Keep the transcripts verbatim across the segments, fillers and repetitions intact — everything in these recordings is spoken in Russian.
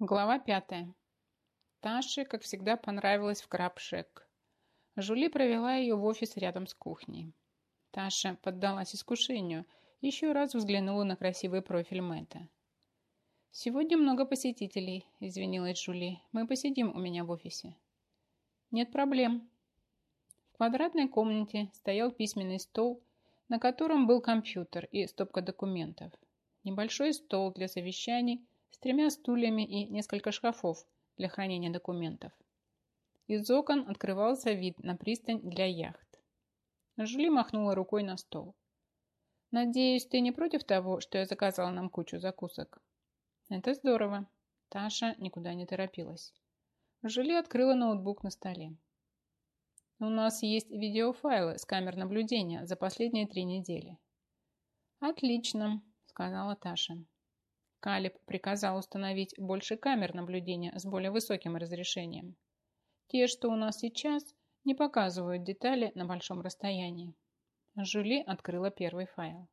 Глава пятая. Таше, как всегда, понравилось в Крабшек. Жули провела ее в офис рядом с кухней. Таша поддалась искушению и еще раз взглянула на красивый профиль Мэтта. «Сегодня много посетителей», – извинилась Жули. «Мы посидим у меня в офисе». «Нет проблем». В квадратной комнате стоял письменный стол, на котором был компьютер и стопка документов. Небольшой стол для совещаний с тремя стульями и несколько шкафов для хранения документов. Из окон открывался вид на пристань для яхт. Жюли махнула рукой на стол. «Надеюсь, ты не против того, что я заказала нам кучу закусок?» «Это здорово». Таша никуда не торопилась. Жюли открыла ноутбук на столе. «У нас есть видеофайлы с камер наблюдения за последние три недели». «Отлично», — сказала Таша. Калиб приказал установить больше камер наблюдения с более высоким разрешением. Те, что у нас сейчас, не показывают детали на большом расстоянии. Жюли открыла первый файл.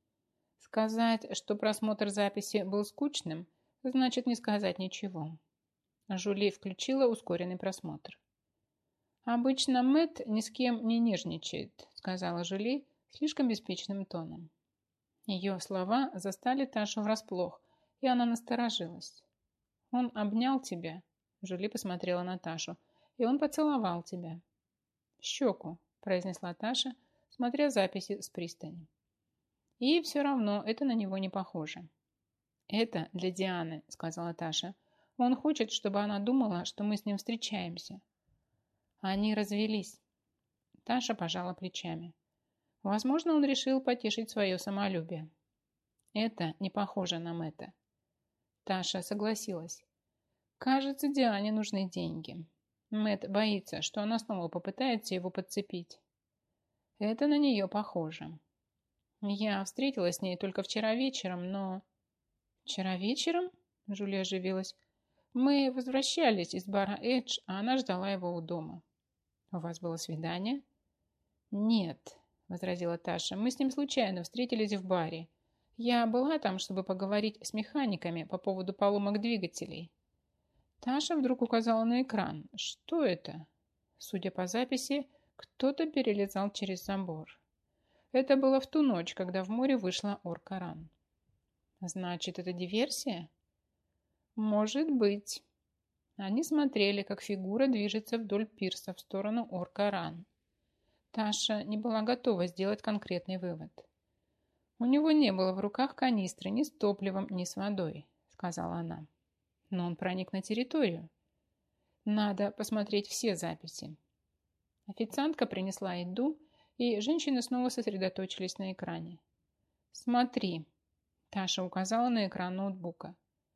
Сказать, что просмотр записи был скучным, значит не сказать ничего. Жюли включила ускоренный просмотр. «Обычно Мэтт ни с кем не нежничает», — сказала Жюли слишком беспечным тоном. Ее слова застали Ташу врасплох, и она насторожилась. «Он обнял тебя», — Жюли посмотрела на Ташу, — «и он поцеловал тебя». «В щеку», — произнесла Таша, смотря записи с пристани. «И все равно это на него не похоже». «Это для Дианы», — сказала Таша. «Он хочет, чтобы она думала, что мы с ним встречаемся». Они развелись. Таша пожала плечами. Возможно, он решил потешить свое самолюбие. Это не похоже на Мэтта. Таша согласилась. Кажется, Диане нужны деньги. Мэтт боится, что она снова попытается его подцепить. Это на нее похоже. Я встретилась с ней только вчера вечером, но... Вчера вечером? Жюли оживилась. Мы возвращались из бара Эдж, а она ждала его у дома. У вас было свидание? Нет, возразила Таша. Мы с ним случайно встретились в баре. Я была там, чтобы поговорить с механиками по поводу поломок двигателей. Таша вдруг указала на экран. Что это? Судя по записи, кто-то перелезал через забор. Это было в ту ночь, когда в море вышла Ор-Каран. Значит, это диверсия? Может быть. Они смотрели, как фигура движется вдоль пирса в сторону Ор-Каран. Таша не была готова сделать конкретный вывод. «У него не было в руках канистры ни с топливом, ни с водой», — сказала она. «Но он проник на территорию. Надо посмотреть все записи». Официантка принесла еду, и женщины снова сосредоточились на экране. «Смотри», — Таша указала на экран ноутбука.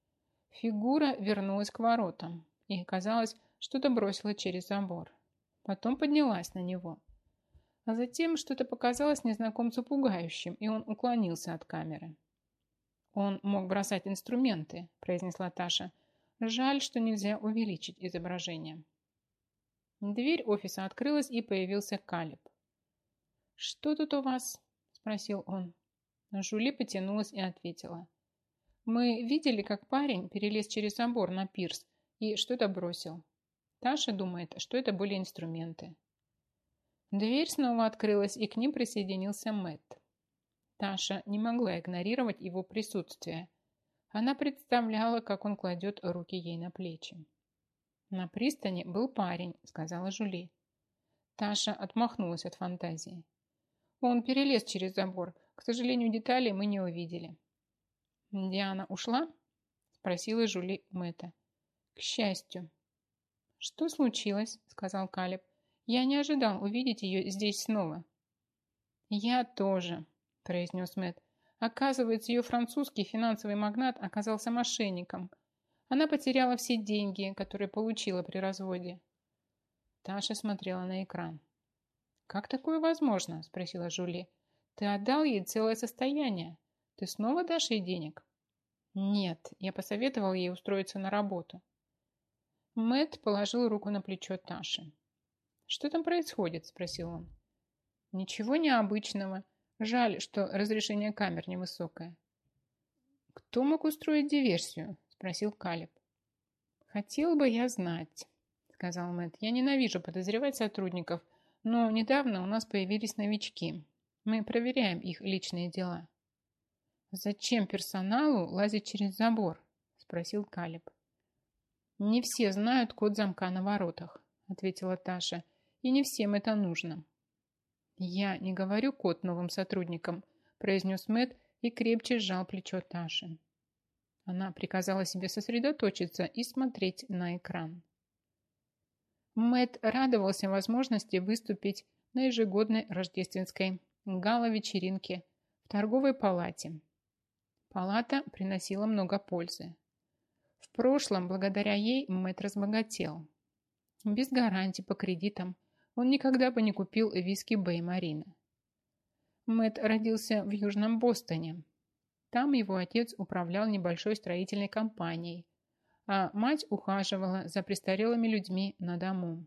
Фигура вернулась к воротам и, казалось, что-то бросила через забор. Потом поднялась на него. А затем что-то показалось незнакомцу пугающим, и он уклонился от камеры. «Он мог бросать инструменты», – произнесла Таша. «Жаль, что нельзя увеличить изображение». Дверь офиса открылась, и появился Калиб. «Что тут у вас?» – спросил он. Жюли потянулась и ответила. «Мы видели, как парень перелез через забор на пирс и что-то бросил. Таша думает, что это были инструменты». Дверь снова открылась, и к ним присоединился Мэтт. Таша не могла игнорировать его присутствие. Она представляла, как он кладет руки ей на плечи. «На пристани был парень», — сказала Жюли. Таша отмахнулась от фантазии. «Он перелез через забор. К сожалению, деталей мы не увидели». «Диана ушла?» — спросила Жюли Мэтта. «К счастью». «Что случилось?» — сказал Калиб. «Я не ожидал увидеть ее здесь снова». «Я тоже», – произнес Мэтт. «Оказывается, ее французский финансовый магнат оказался мошенником. Она потеряла все деньги, которые получила при разводе». Таша смотрела на экран. «Как такое возможно?» – спросила Жюли. «Ты отдал ей целое состояние. Ты снова дашь ей денег?» «Нет, я посоветовал ей устроиться на работу». Мэтт положил руку на плечо Таши. «Что там происходит?» – спросил он. «Ничего необычного. Жаль, что разрешение камер невысокое». «Кто мог устроить диверсию?» – спросил Калиб. «Хотел бы я знать», — сказал Мэтт. «Я ненавижу подозревать сотрудников, но недавно у нас появились новички. Мы проверяем их личные дела». «Зачем персоналу лазить через забор?» — спросил Калиб. «Не все знают код замка на воротах», — ответила Таша. «И не всем это нужно». «Я не говорю код новым сотрудникам», — произнес Мэтт и крепче сжал плечо Таши. Она приказала себе сосредоточиться и смотреть на экран. Мэтт радовался возможности выступить на ежегодной рождественской гала-вечеринке в торговой палате. Палата приносила много пользы. В прошлом, благодаря ей, Мэтт разбогател. Без гарантий по кредитам он никогда бы не купил виски Бэй-Марина. Мэтт родился в Южном Бостоне. Там его отец управлял небольшой строительной компанией, а мать ухаживала за престарелыми людьми на дому.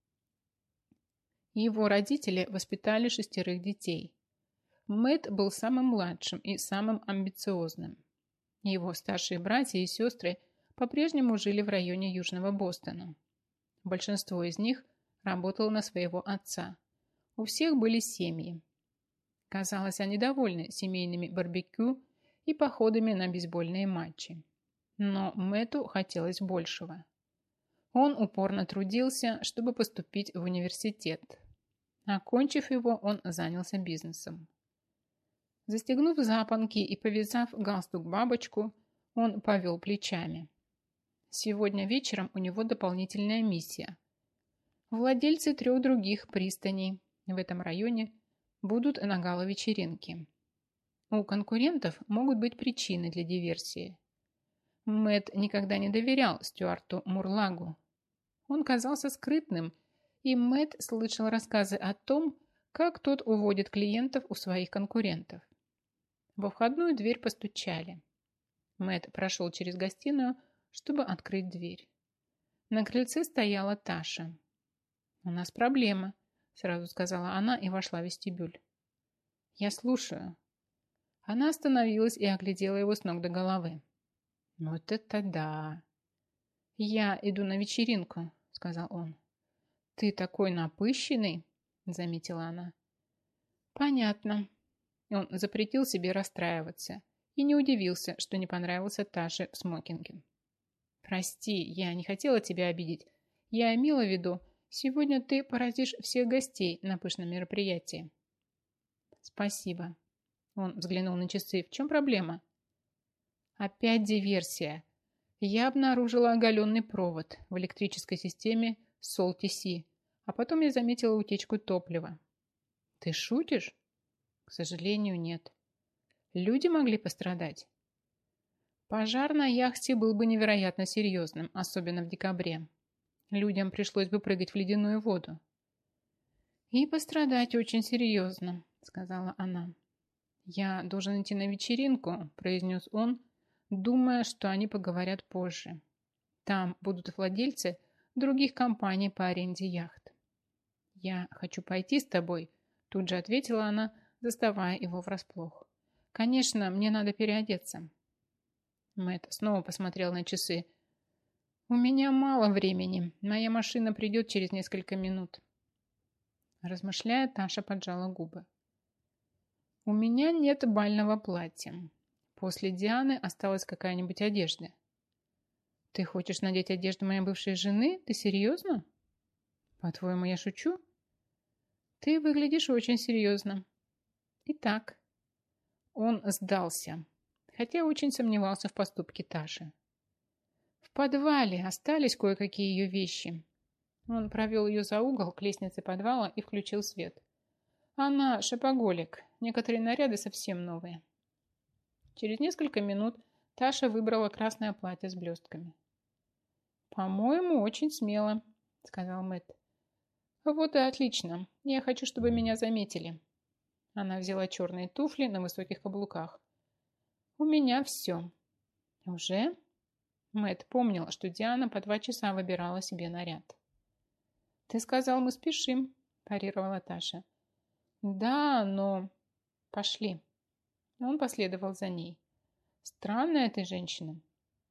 Его родители воспитали шестерых детей. Мэтт был самым младшим и самым амбициозным. Его старшие братья и сестры по-прежнему жили в районе Южного Бостона. Большинство из них работало на своего отца. У всех были семьи. Казалось, они довольны семейными барбекю и походами на бейсбольные матчи. Но Мэтту хотелось большего. Он упорно трудился, чтобы поступить в университет. Окончив его, он занялся бизнесом. Застегнув запонки и повязав галстук-бабочку, он повел плечами. Сегодня вечером у него дополнительная миссия. Владельцы трех других пристаней в этом районе будут на гала-вечеринке. У конкурентов могут быть причины для диверсии. Мэтт никогда не доверял Стюарту Мурлагу. Он казался скрытным, и Мэтт слышал рассказы о том, как тот уводит клиентов у своих конкурентов. Во входную дверь постучали. Мэтт прошел через гостиную, чтобы открыть дверь. На крыльце стояла Таша. «У нас проблема», — сразу сказала она и вошла в вестибюль. «Я слушаю». Она остановилась и оглядела его с ног до головы. «Вот это да!» «Я иду на вечеринку», — сказал он. «Ты такой напыщенный», — заметила она. «Понятно». Он запретил себе расстраиваться и не удивился, что не понравился Таше в смокинге. «Прости, я не хотела тебя обидеть. Я имела в виду, сегодня ты поразишь всех гостей на пышном мероприятии». «Спасибо». Он взглянул на часы. «В чем проблема?» «Опять диверсия. Я обнаружила оголенный провод в электрической системе Сол-Ти-Си, а потом я заметила утечку топлива». «Ты шутишь?» «К сожалению, нет». «Люди могли пострадать?» «Пожар на яхте был бы невероятно серьезным, особенно в декабре. Людям пришлось бы прыгать в ледяную воду». «И пострадать очень серьезно», — сказала она. «Я должен идти на вечеринку», — произнес он, думая, что они поговорят позже. Там будут владельцы других компаний по аренде яхт. «Я хочу пойти с тобой», — тут же ответила она, заставая его врасплох. «Конечно, мне надо переодеться». Мэтт снова посмотрел на часы. «У меня мало времени. Моя машина придет через несколько минут». Размышляя, Таша поджала губы. «У меня нет бального платья. После Дианы осталась какая-нибудь одежда». «Ты хочешь надеть одежду моей бывшей жены? Ты серьезно?» «По-твоему, я шучу?» «Ты выглядишь очень серьезно». «Итак». Он сдался, хотя очень сомневался в поступке Таши. В подвале остались кое-какие ее вещи. Он провел ее за угол к лестнице подвала и включил свет. Она шопоголик, некоторые наряды совсем новые. Через несколько минут Таша выбрала красное платье с блестками. «По-моему, очень смело», — сказал Мэтт. «Вот и отлично. Я хочу, чтобы меня заметили». Она взяла черные туфли на высоких каблуках. «У меня все». «Уже?» Мэтт помнил, что Диана по два часа выбирала себе наряд. «Ты сказал, мы спешим», – парировала Таша. «Да, но...» «Пошли». Он последовал за ней. «Странная ты женщина».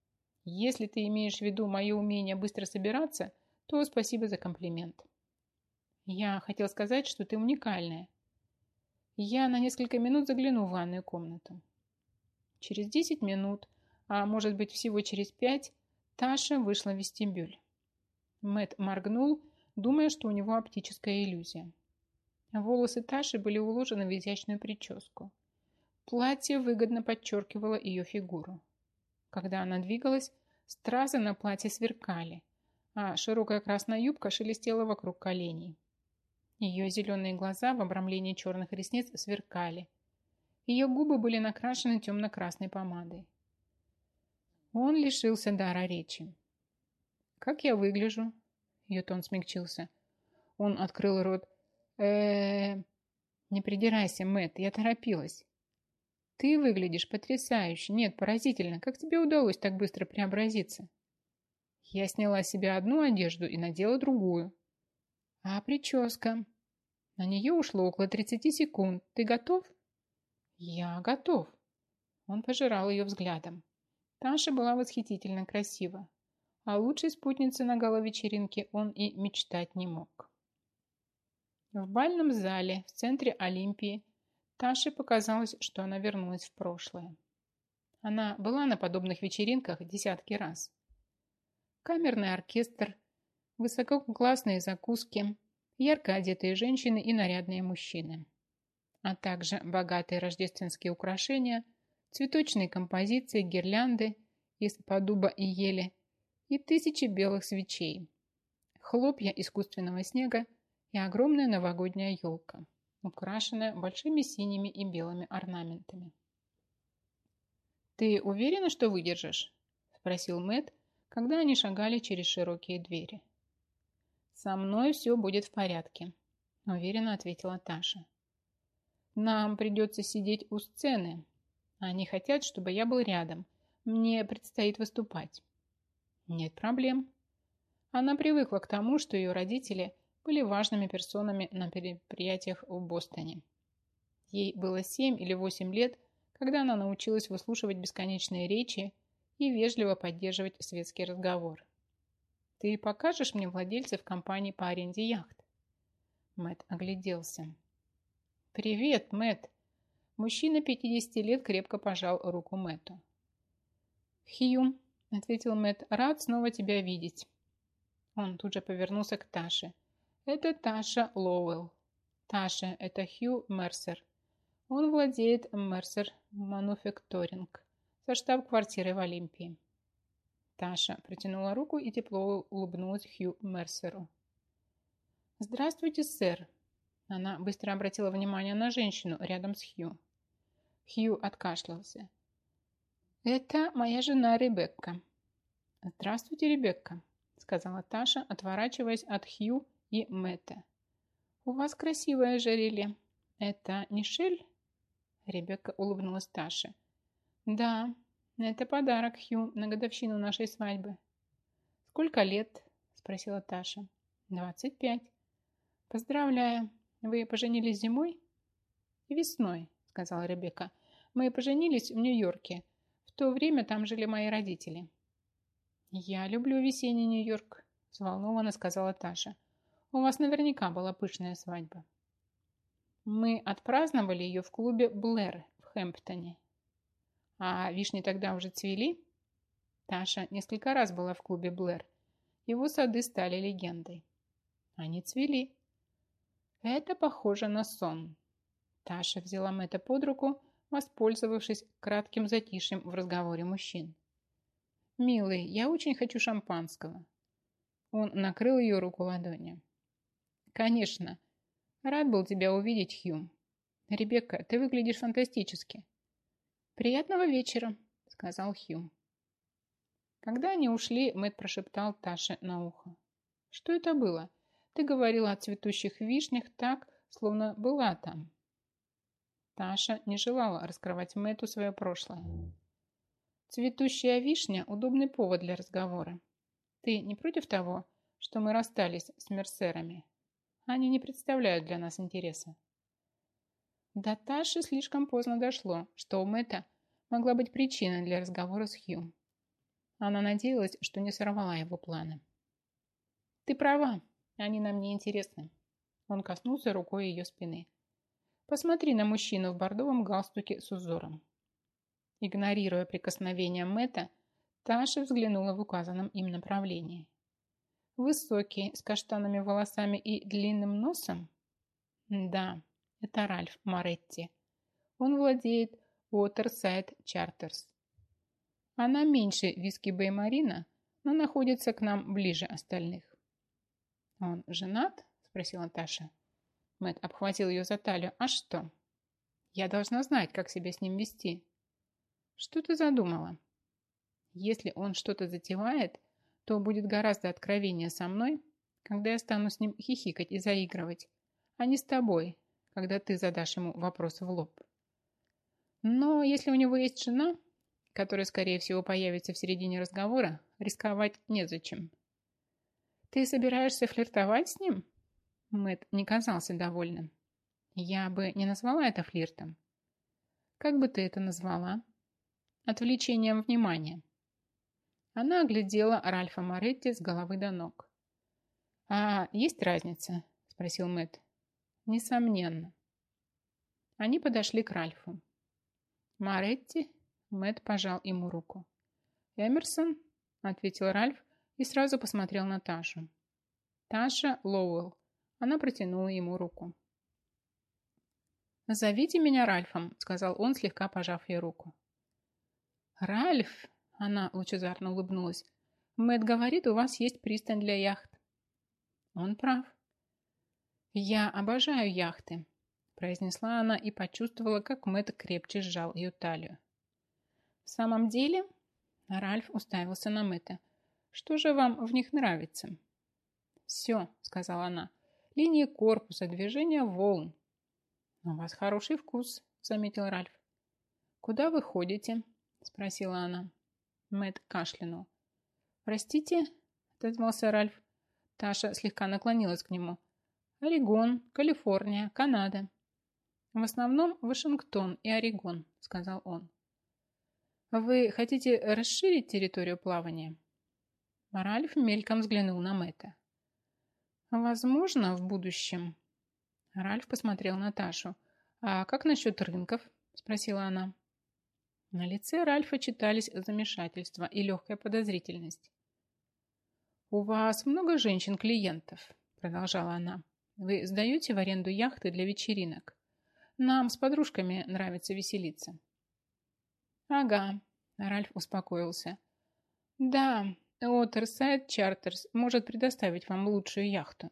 Если ты имеешь в виду мое умение быстро собираться, то спасибо за комплимент. Я хотел сказать, что ты уникальная. Я на несколько минут загляну в ванную комнату. Через десять минут, а может быть всего через пять, Таша вышла в вестибюль. Мэтт моргнул, думая, что у него оптическая иллюзия. Волосы Таши были уложены в изящную прическу. Платье выгодно подчеркивало ее фигуру. Когда она двигалась, стразы на платье сверкали, а широкая красная юбка шелестела вокруг коленей. Ее зеленые глаза в обрамлении черных ресниц сверкали. Ее губы были накрашены темно-красной помадой. Он лишился дара речи. «Как я выгляжу?» Ее тон смягчился. Он открыл рот. э «Не придирайся, Мэтт, я торопилась». «Ты выглядишь потрясающе. Нет, поразительно. Как тебе удалось так быстро преобразиться?» «Я сняла с себя одну одежду и надела другую». «А прическа?» «На нее ушло около тридцати секунд. Ты готов?» «Я готов». Он пожирал ее взглядом. Таша была восхитительно красива. О лучшей спутнице на гала-вечеринке он и мечтать не мог. В бальном зале в центре Олимпии Таше показалось, что она вернулась в прошлое. Она была на подобных вечеринках десятки раз. Камерный оркестр, высококлассные закуски, ярко одетые женщины и нарядные мужчины, а также богатые рождественские украшения, цветочные композиции, гирлянды из подуба и ели и тысячи белых свечей, хлопья искусственного снега и огромная новогодняя елка, украшенная большими синими и белыми орнаментами. «Ты уверена, что выдержишь?» – спросил Мэтт, когда они шагали через широкие двери. «Со мной все будет в порядке», – уверенно ответила Таша. «Нам придется сидеть у сцены. Они хотят, чтобы я был рядом. Мне предстоит выступать». «Нет проблем». Она привыкла к тому, что ее родители были важными персонами на мероприятиях в Бостоне. Ей было семь или восемь лет, когда она научилась выслушивать бесконечные речи и вежливо поддерживать светский разговор. «Ты покажешь мне владельцев компании по аренде яхт?» Мэтт огляделся. «Привет, Мэтт!» Мужчина пятидесяти лет крепко пожал руку Мэтту. «Хью», — ответил Мэтт, — «рад снова тебя видеть». Он тут же повернулся к Таше. «Это Таша Лоуэлл. Таша, это Хью Мерсер. Он владеет Мерсер Мануфекторинг со штаб-квартирой в Олимпии». Таша протянула руку и тепло улыбнулась Хью Мерсеру. «Здравствуйте, сэр». Она быстро обратила внимание на женщину рядом с Хью. Хью откашлялся. «Это моя жена Ребекка». «Здравствуйте, Ребекка», — сказала Таша, отворачиваясь от Хью и Мэтта. «У вас красивое ожерелье. Это не шель?» Ребекка улыбнулась Таше. «Да, это подарок Хью на годовщину нашей свадьбы». «Сколько лет?» — спросила Таша. «Двадцать пять». «Поздравляю. Вы поженились зимой?» «Весной», — сказала Ребекка. «Мы поженились в Нью-Йорке. В то время там жили мои родители». «Я люблю весенний Нью-Йорк», — взволнованно сказала Таша. «У вас наверняка была пышная свадьба». «Мы отпраздновали ее в клубе «Блэр» в Хэмптоне». «А вишни тогда уже цвели?» Таша несколько раз была в клубе «Блэр». Его сады стали легендой. Они цвели. «Это похоже на сон». Таша взяла Мэтта под руку, воспользовавшись кратким затишьем в разговоре мужчин. «Милый, я очень хочу шампанского». Он накрыл ее руку ладонью. «Конечно. Рад был тебя увидеть, Хью. Ребекка, ты выглядишь фантастически». «Приятного вечера», — сказал Хью. Когда они ушли, Мэтт прошептал Таше на ухо. «Что это было? Ты говорила о цветущих вишнях так, словно была там». Таша не желала раскрывать Мэтту свое прошлое. «Цветущая вишня – удобный повод для разговора. Ты не против того, что мы расстались с Мерсерами? Они не представляют для нас интереса». До Таши слишком поздно дошло, что у Мэтта могла быть причина для разговора с Хью. Она надеялась, что не сорвала его планы. «Ты права, они нам не интересны». Он коснулся рукой ее спины. «Посмотри на мужчину в бордовом галстуке с узором». Игнорируя прикосновение Мэтта, Таша взглянула в указанном им направлении. Высокий, с каштанными волосами и длинным носом? Да, это Ральф Моретти. Он владеет Waterside Charters. Она меньше виски Бэй-Марина, но находится к нам ближе остальных. «Он женат?» – спросила Таша. Мэтт обхватил ее за талию. «А что?» «Я должна знать, как себя с ним вести». «Что ты задумала?» «Если он что-то затевает, то будет гораздо откровеннее со мной, когда я стану с ним хихикать и заигрывать, а не с тобой, когда ты задашь ему вопрос в лоб. Но если у него есть жена, которая, скорее всего, появится в середине разговора, рисковать незачем». «Ты собираешься флиртовать с ним?» Мэтт не казался довольным. «Я бы не назвала это флиртом». «Как бы ты это назвала?» «Отвлечением внимания». Она оглядела Ральфа Моретти с головы до ног. «А есть разница?» – спросил Мэтт. «Несомненно». Они подошли к Ральфу. «Моретти?» – Мэтт пожал ему руку. «Эмерсон?» – ответил Ральф и сразу посмотрел на Ташу. «Таша Лоуэлл». Она протянула ему руку. «Зовите меня Ральфом», – сказал он, слегка пожав ей руку. «Ральф?» – она лучезарно улыбнулась. «Мэтт говорит, у вас есть пристань для яхт». Он прав. «Я обожаю яхты», – произнесла она и почувствовала, как Мэтт крепче сжал ее талию. «В самом деле?» – Ральф уставился на Мэтта. «Что же вам в них нравится?» «Все», – сказала она. «Линии корпуса, движение волн». «У вас хороший вкус», – заметил Ральф. «Куда вы ходите?» – спросила она. Мэтт кашлянул. «Простите?» – отозвался Ральф. Таша слегка наклонилась к нему. «Орегон, Калифорния, Канада». «В основном Вашингтон и Орегон», – сказал он. «Вы хотите расширить территорию плавания?» Ральф мельком взглянул на Мэтта. «Возможно, в будущем». Ральф посмотрел на Ташу. «А как насчет рынков?» – спросила она. На лице Ральфа читались замешательство и легкая подозрительность. «У вас много женщин-клиентов?» – продолжала она. «Вы сдаете в аренду яхты для вечеринок? Нам с подружками нравится веселиться». «Ага», – Ральф успокоился. «Да, Waterside Charters может предоставить вам лучшую яхту».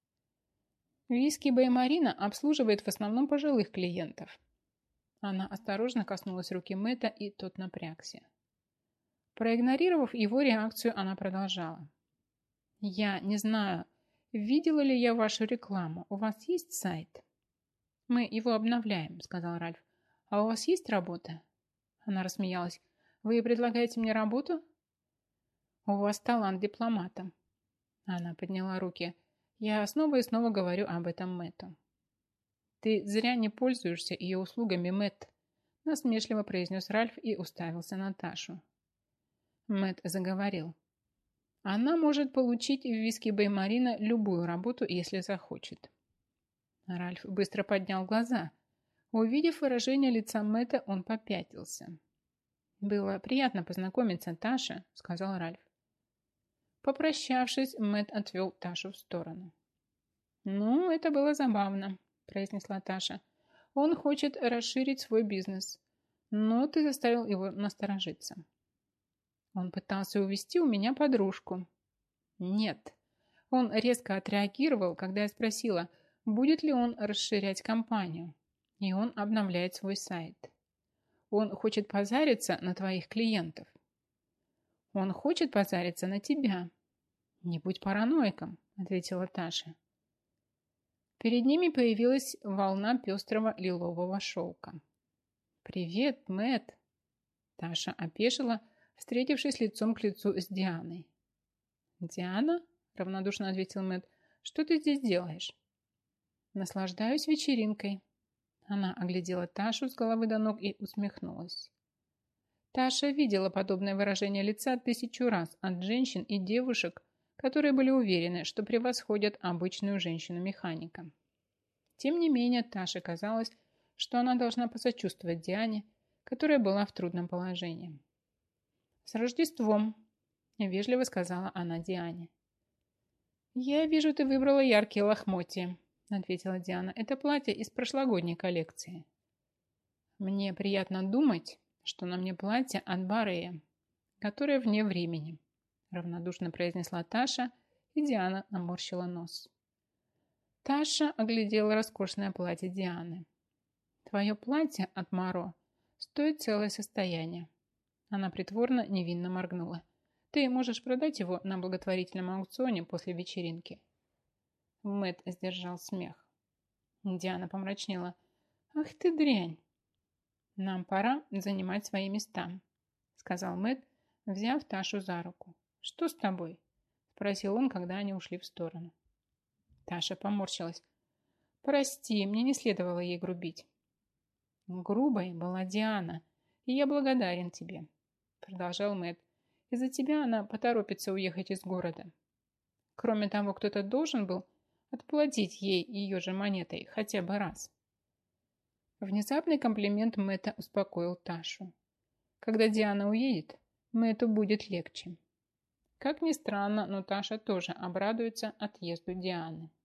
«Виски Бэй-Марина обслуживает в основном пожилых клиентов». Она осторожно коснулась руки Мэтта, и тот напрягся. Проигнорировав его реакцию, она продолжала. «Я не знаю, видела ли я вашу рекламу. У вас есть сайт?» «Мы его обновляем», — сказал Ральф. «А у вас есть работа?» Она рассмеялась. «Вы предлагаете мне работу?» «У вас талант дипломата». Она подняла руки. «Я снова и снова говорю об этом Мэтту». «Ты зря не пользуешься ее услугами, Мэтт», — насмешливо произнес Ральф и уставился на Ташу. Мэтт заговорил. «Она может получить в виски Бэй-Марина любую работу, если захочет». Ральф быстро поднял глаза. Увидев выражение лица Мэтта, он попятился. «Было приятно познакомиться, Таша», — сказал Ральф. Попрощавшись, Мэтт отвел Ташу в сторону. «Ну, это было забавно», — произнесла Таша. «Он хочет расширить свой бизнес, но ты заставил его насторожиться». «Он пытался увести у меня подружку». «Нет». Он резко отреагировал, когда я спросила, будет ли он расширять компанию, и он обновляет свой сайт. Он хочет позариться на твоих клиентов. Он хочет позариться на тебя. Не будь параноиком, ответила Таша. Перед ними появилась волна пестрого лилового шелка. «Привет, Мэтт!» Таша опешила, встретившись лицом к лицу с Дианой. «Диана?» – равнодушно ответил Мэтт. «Что ты здесь делаешь?» «Наслаждаюсь вечеринкой». Она оглядела Ташу с головы до ног и усмехнулась. Таша видела подобное выражение лица тысячу раз от женщин и девушек, которые были уверены, что превосходят обычную женщину-механика. Тем не менее, Таше казалось, что она должна посочувствовать Диане, которая была в трудном положении. «С Рождеством!» – вежливо сказала она Диане. «Я вижу, ты выбрала яркие лохмотья», – ответила Диана. «Это платье из прошлогодней коллекции». «Мне приятно думать, что на мне платье от Барея, которое вне времени», – равнодушно произнесла Таша, и Диана наморщила нос. Таша оглядела роскошное платье Дианы. «Твое платье от Маро стоит целое состояние». Она притворно невинно моргнула. «Ты можешь продать его на благотворительном аукционе после вечеринки». Мэтт сдержал смех. Диана помрачнела. «Ах ты дрянь!» «Нам пора занимать свои места», — сказал Мэтт, взяв Ташу за руку. «Что с тобой?» — спросил он, когда они ушли в сторону. Таша поморщилась. «Прости, мне не следовало ей грубить». «Грубой была Диана, и я благодарен тебе», — продолжал Мэтт. «Из-за тебя она поторопится уехать из города. Кроме того, кто-то должен был отплатить ей ее же монетой хотя бы раз». Внезапный комплимент Мэтта успокоил Ташу. Когда Диана уедет, Мэтту будет легче. Как ни странно, но Таша тоже обрадуется отъезду Дианы.